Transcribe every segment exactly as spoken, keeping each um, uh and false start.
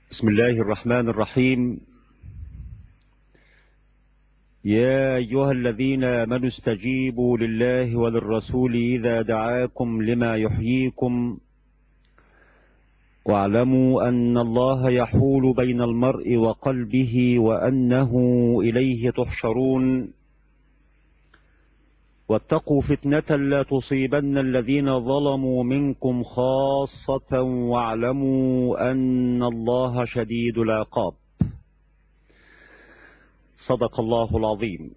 بسم الله الرحمن الرحيم. يا أيها الذين آمنوا استجيبوا لله وللرسول إذا دعاكم لما يحييكم واعلموا أن الله يحول بين المرء وقلبه وأنه إليه تحشرون واتقوا فتنة لا تصيبن الذين ظلموا منكم خاصة واعلموا أن الله شديد العقاب. صدق الله العظيم.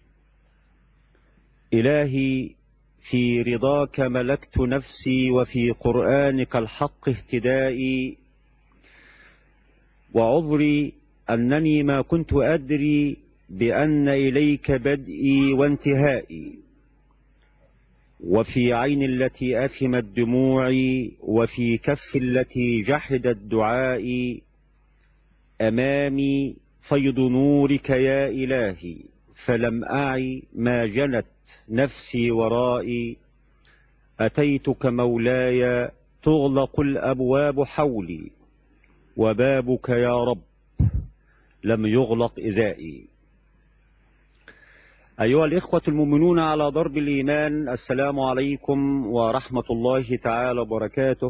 إلهي في رضاك ملكت نفسي وفي قرآنك الحق اهتدائي، وعذري أنني ما كنت أدري بأن إليك بدئي وانتهائي، وفي عين التي أثمت دموعي وفي كف التي جحدت دعائي، أمامي فيض نورك يا إلهي فلم أعي ما جنت نفسي ورائي، أتيتك مولاي تغلق الأبواب حولي وبابك يا رب لم يغلق إزائي. أيها الإخوة المؤمنون على درب الإيمان، السلام عليكم ورحمة الله تعالى وبركاته.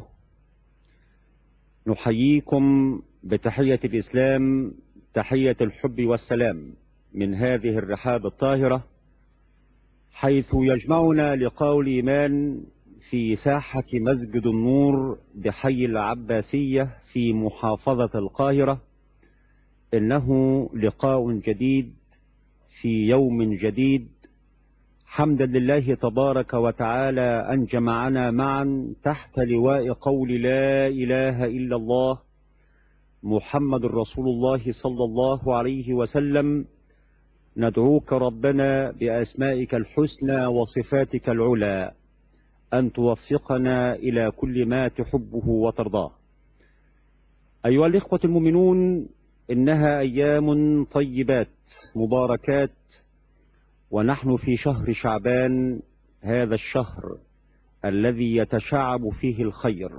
نحييكم بتحية الإسلام، تحية الحب والسلام، من هذه الرحاب الطاهرة، حيث يجمعنا لقاء الإيمان في ساحة مسجد النور بحي العباسية في محافظة القاهرة. إنه لقاء جديد في يوم جديد، حمدا لله تبارك وتعالى أن جمعنا معا تحت لواء قول لا إله إلا الله محمد رسول الله صلى الله عليه وسلم. ندعوك ربنا بأسمائك الحسنى وصفاتك العلى أن توفقنا إلى كل ما تحبه وترضاه. أيها الإخوة المؤمنون، إنها أيام طيبات مباركات، ونحن في شهر شعبان، هذا الشهر الذي يتشعب فيه الخير،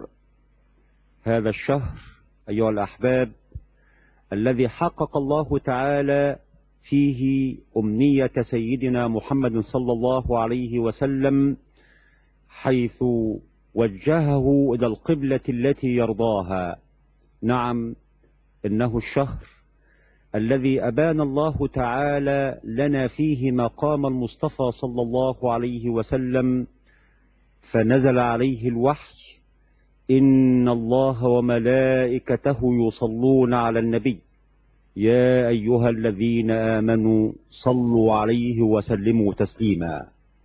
هذا الشهر أيها الأحباب الذي حقق الله تعالى فيه أمنية سيدنا محمد صلى الله عليه وسلم، حيث وجهه إلى القبلة التي يرضاها. نعم، إنه الشهر الذي أبان الله تعالى لنا فيه مقام المصطفى صلى الله عليه وسلم، فنزل عليه الوحي: إن الله وملائكته يصلون على النبي يا أيها الذين آمنوا صلوا عليه وسلموا تسليما.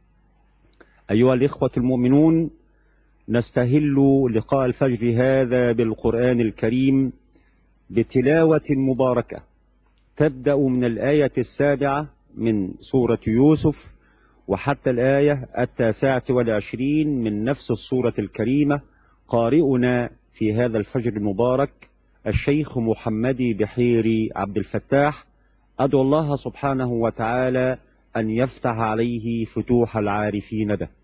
أيها الإخوة المؤمنون، نستهل لقاء الفجر هذا بالقرآن الكريم بتلاوة مباركة تبدأ من الآية السابعة من سورة يوسف وحتى الآية التاسعة والعشرين من نفس السورة الكريمة. قارئنا في هذا الفجر المبارك الشيخ محمدي بحيري عبد الفتاح. أدعو الله سبحانه وتعالى أن يفتح عليه فتوح العارفين به.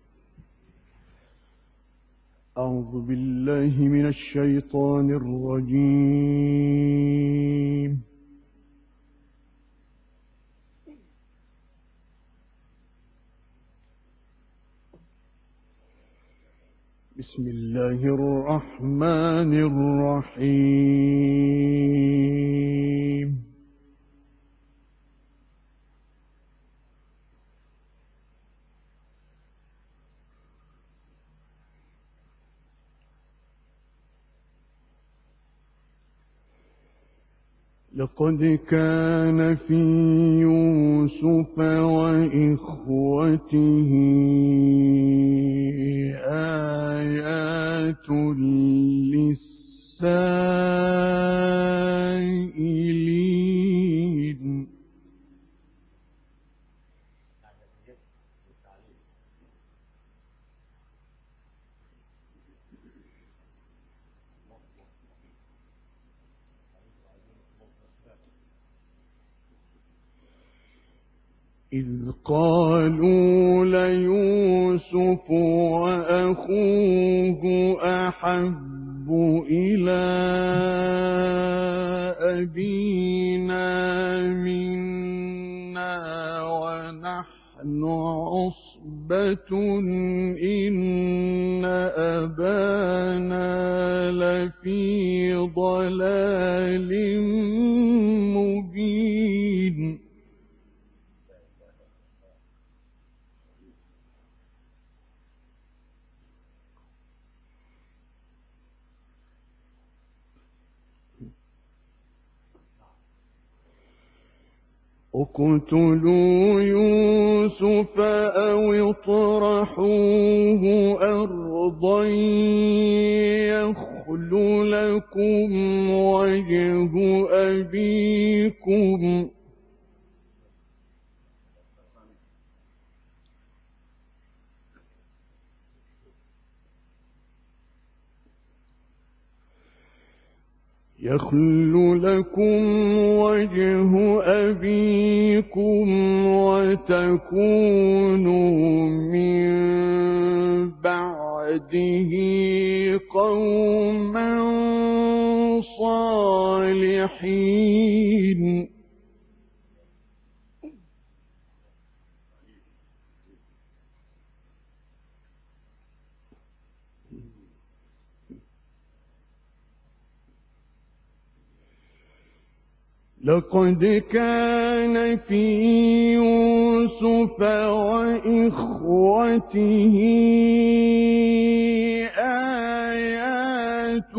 أعوذ بالله من الشيطان الرجيم. بسم الله الرحمن الرحيم. لقد كان في يوسف وإخوته آيات للسائلين. إذ قالوا ليوسف وأخوه أحب إلى أبينا منا ونحن عصبة إن أبانا لفي ضلال مبين اقتلوا يوسف أو اطرحوه أرضا يخل لكم وجه أبيكم يخل لكم وجه أبيكم وتكونوا من بعده قوما صالحين لقد كان في يوسف وإخوته آيات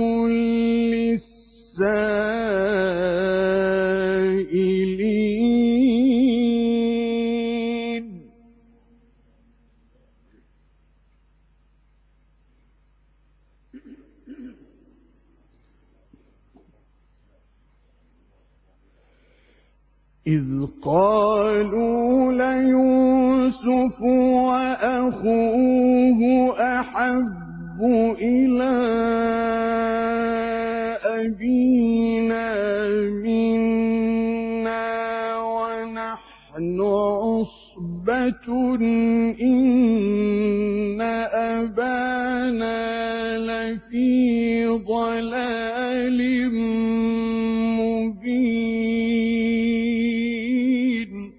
للسائلين إذ قالوا ليوسف وأخوه أحب إلى أبينا منا ونحن عصبة إن أبانا لفي ضلال مبين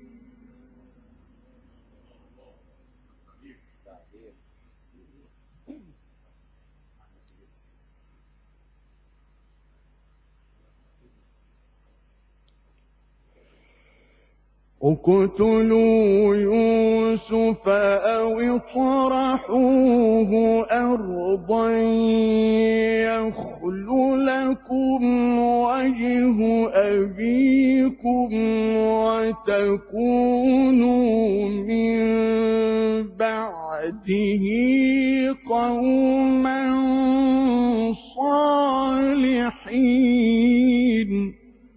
اقتلوا يوسف أو اطرحوه أرضا يخل لكم وجه أبيكم وتكونوا من بعده قوما صالحين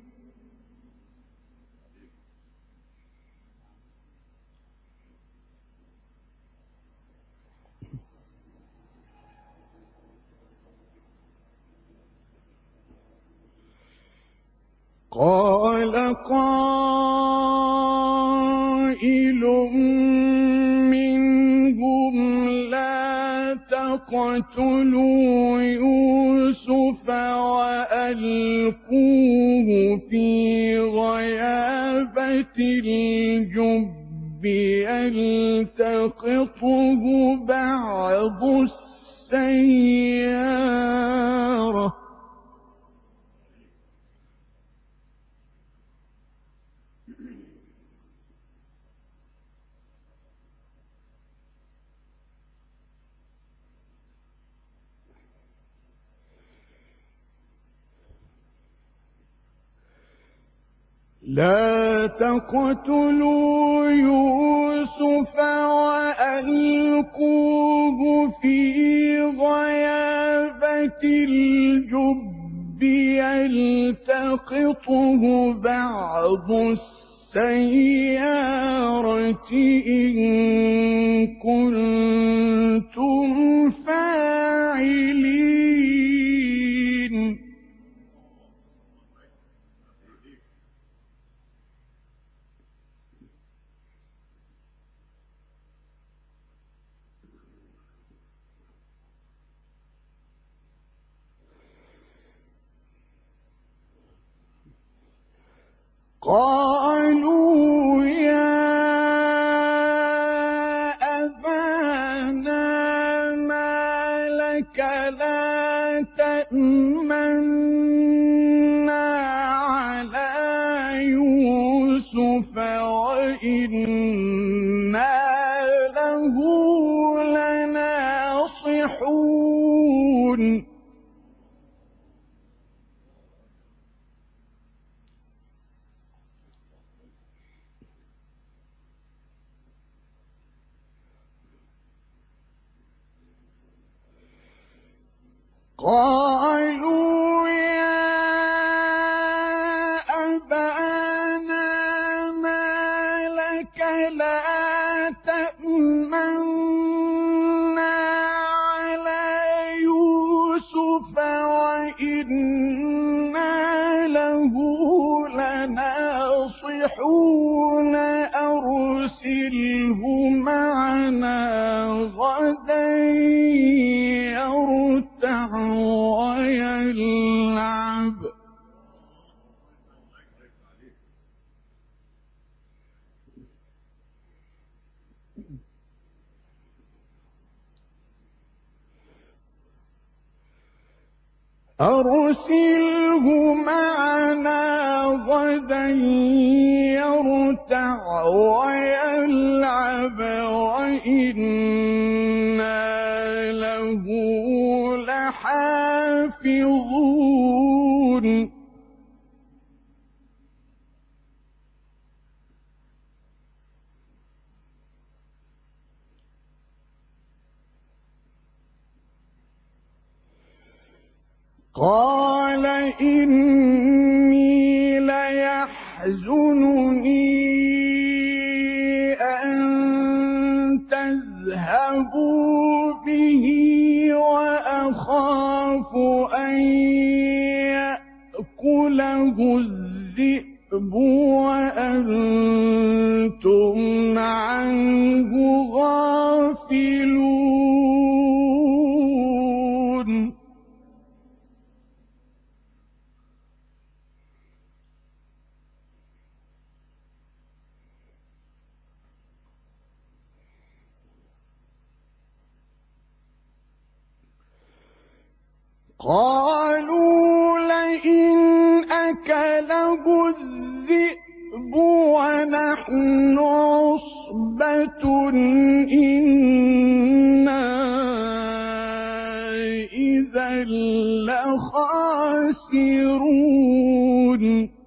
قال قائل منهم لا تقتلوا يوسف وألقوه في غيابة الجب يلتقطه بعض السيارة لا تقتلوا يوسف وألقوه في غيابة الجب يلتقطه بعض السيارة إن كنتم فاعلين قالوا يا أبانا ما لك لا تأمنا على يوسف وإنا له لناصحون قالوا يا أبانا ما لك لا تأمنا على يوسف وإنا له لناصحون أرسله معنا غدا يرتع ويلعب أرسله معنا غدا يرتع ويلعب وإنا له لحافظون قال إني ليحزنني أن تذهبوا به وأخاف أن يأكله الذئب وأنتم عنه غافلون قالوا لئن أكله الذئب ونحن عصبة إنا إذا لخاسرون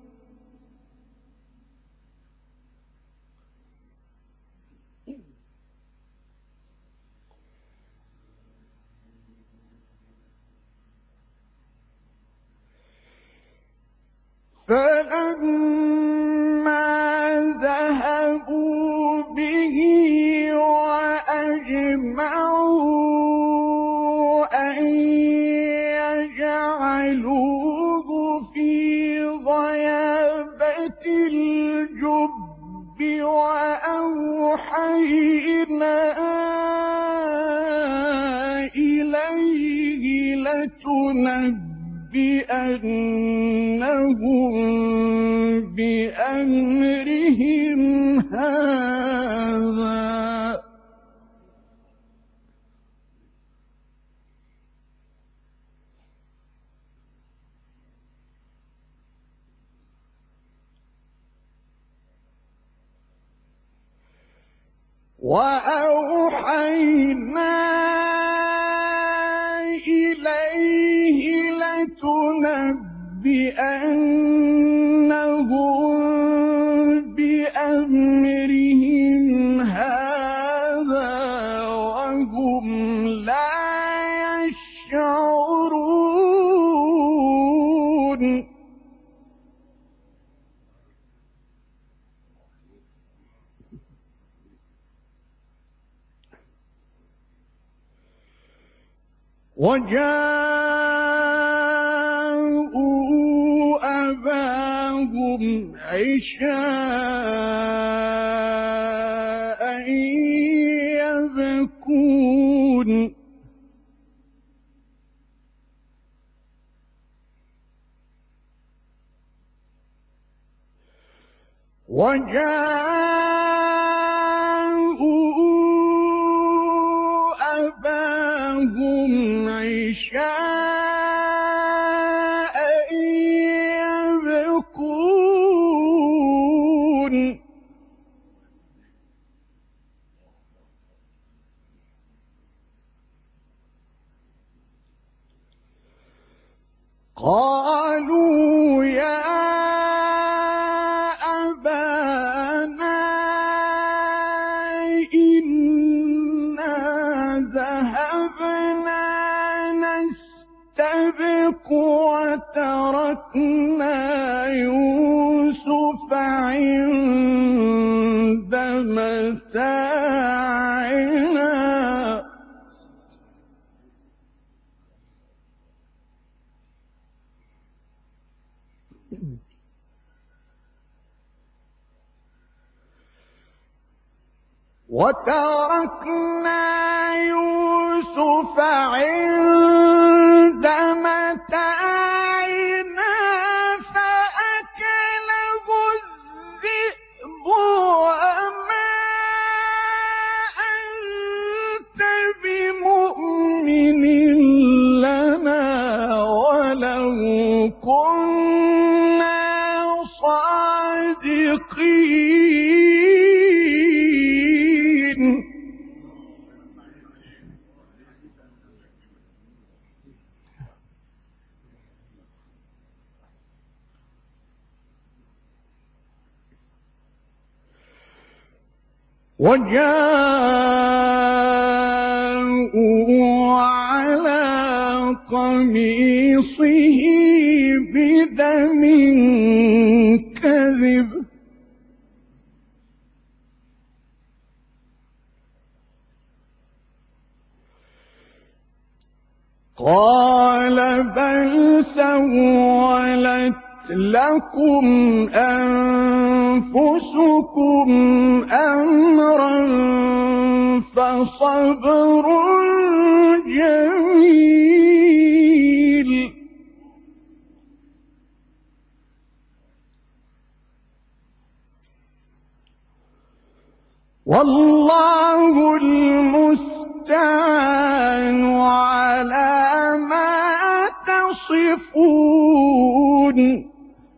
فلما ذهبوا به وأجمعوا أن يجعلوه في غيابة الجب وأوحينا إليه لتنبئنهم بأنهم بأمرهم هذا وأوحينا إليه لتنبئنهم بأمرهم هذا وهم لا يشعرون وجاءوا أباهم عشاء يبكون وجاءوا أباهم عشاء يبكون قالوا يا أبانا إنا ذهبنا نستبق وتركنا يوسف عند متاعنا وتركنا يوسف عند متاعنا فأكله الذئب وما أنت بمؤمن لنا ولو كنا صادقين وجاءوا على قميصه بدم كذب قال بل سولت لكم أنفسكم أمرا فصبر جميل والله المستعان على ما تصفون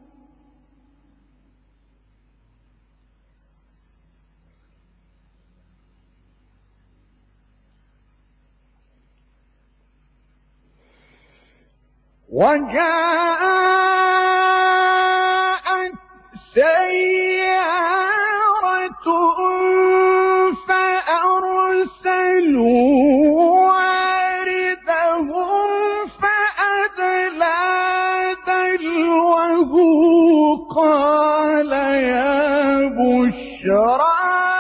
وجاءت سيارة فأرسلوا واردهم فأدلى دلوه قال يا بشرى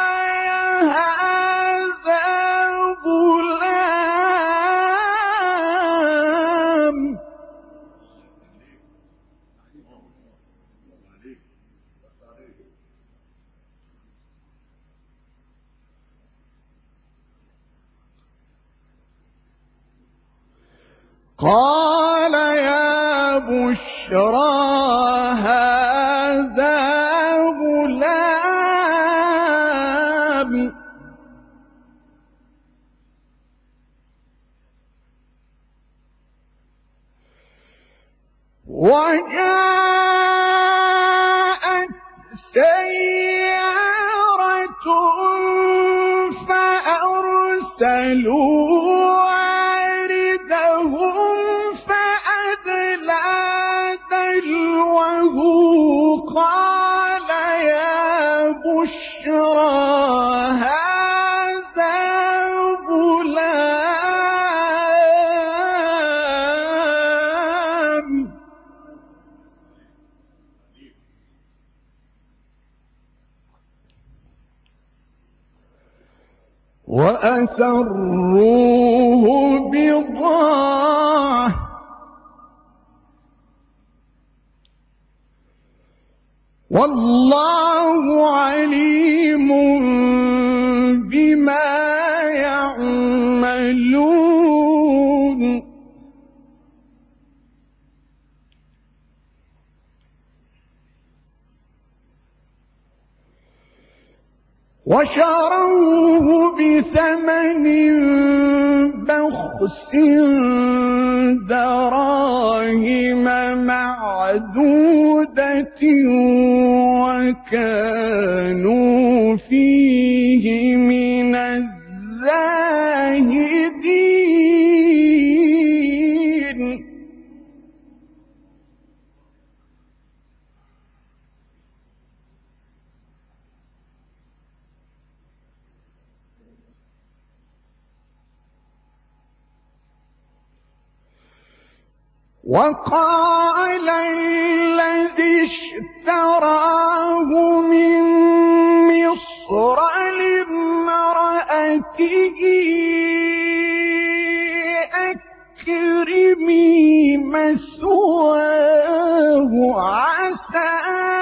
هذا غلام قال يا بشرى هذا غلام وجاءت سيارة فأرسلوا واردهم فأدلى دلوه قال يا بشرى هذا غلام وأسروه بضاعة والله عليم بما يعملون وشروه بثمن بخس دراهم معدودة وكانوا فيه من الزاهدين. وقال الذي اشتراه من مصر لامرأته أكرمي مثواه عسى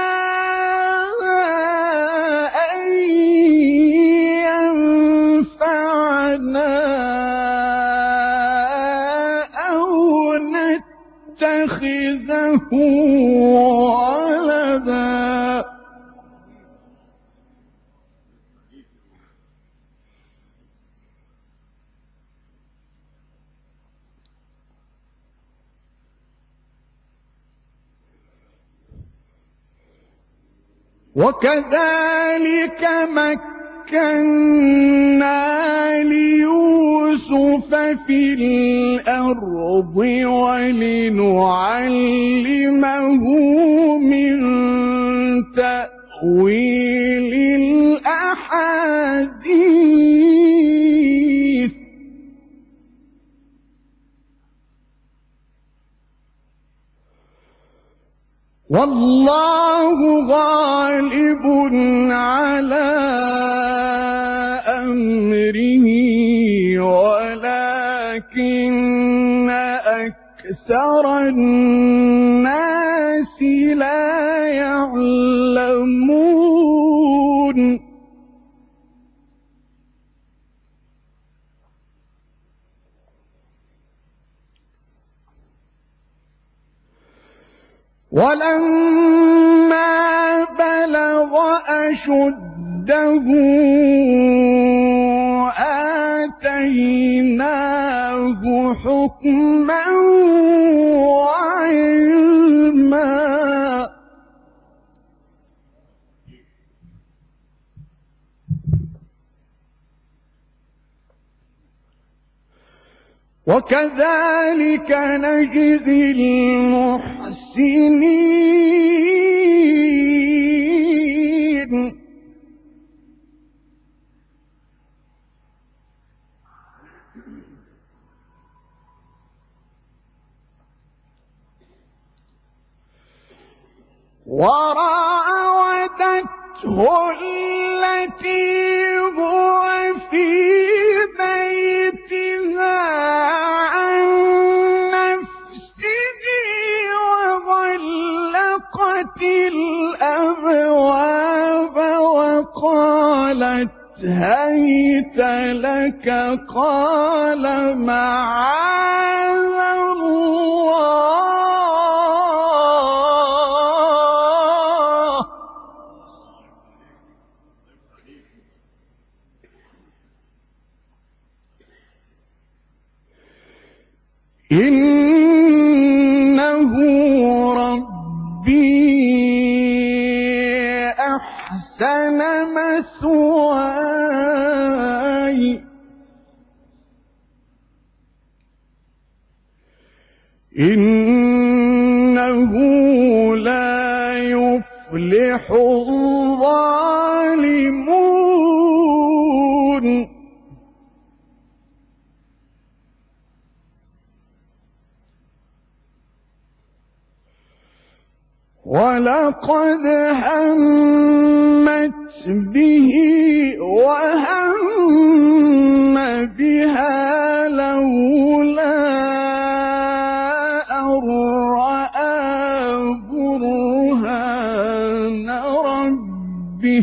أن ينفعنا اتخذه ولدا. وكذلك مكنا ليوسف في الأرض ولنعلمه من تأويل الأحاديث. والله غالب على أمره ولكن أكثر الناس لا يعلمون. ولما بلغ أشده آتيناه حكما وعلما. وكذلك نجزي المحسنين. وراودته التي هو في بيتها عن نفسه وغلقت الأبواب وقالت هيت لك قال معاذ الله إنه ربي أحسن مثواي إنه لا يفلح الظالمون. ولقد همت به وهم بها لولا أن رأى برهان ربه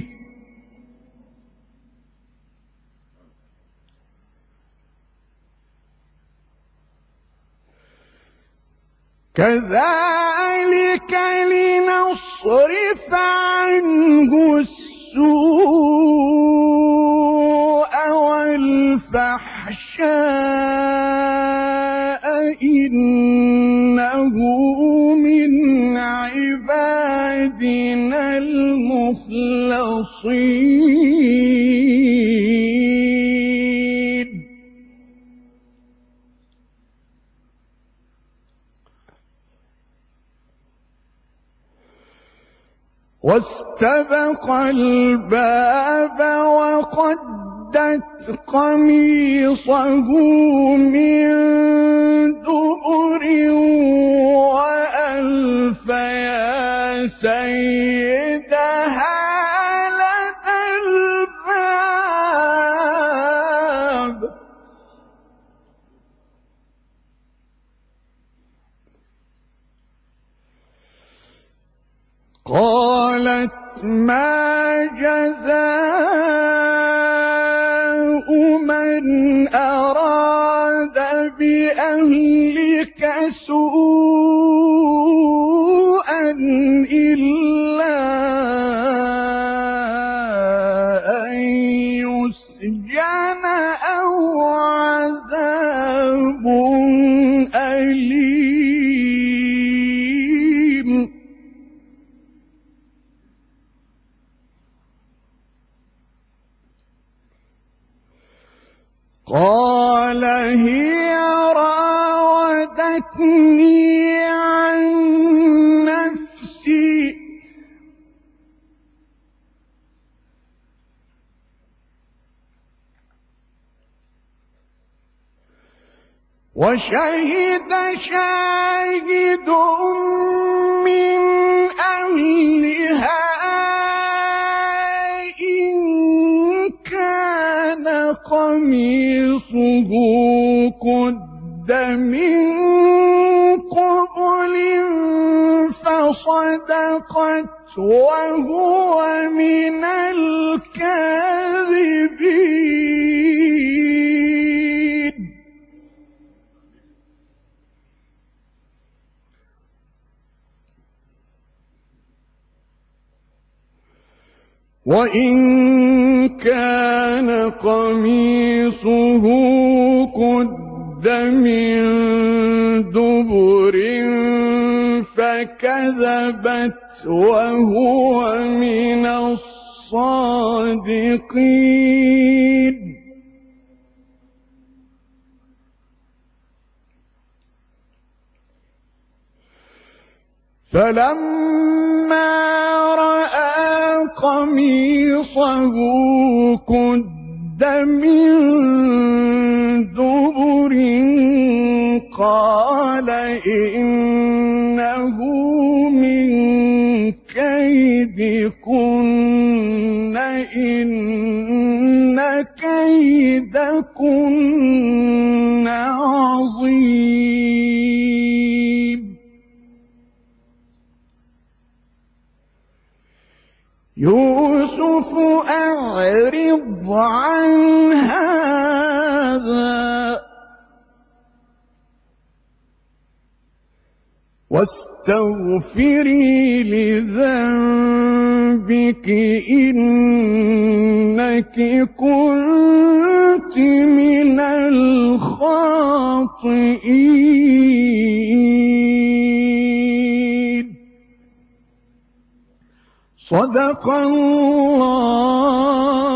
كذلك لنصرف عنه السوء من المخلصين. واستبق الباب وقدت قميصه من دبر وألف يا سيدها لدى الباب. قالت ما جزاء من أراد بأهلك سوءا إلا أن يسجن أو عذاب أليم. قال هي راودتني عن نفسي وشهد شاهد من أهلها إن كان قميصه قد من قبل فصدقت وهو من الكاذبين. وإن كان قميصه قد من دبر فكذبت وهو من الصادقين. فلما رأى قميصه قد من دبر قال إنه من كيدكن إن كيدكن عظيم. يوسف أعرض عن هذا واستغفري لذنبك إنك كنت من الخاطئين. صدق الله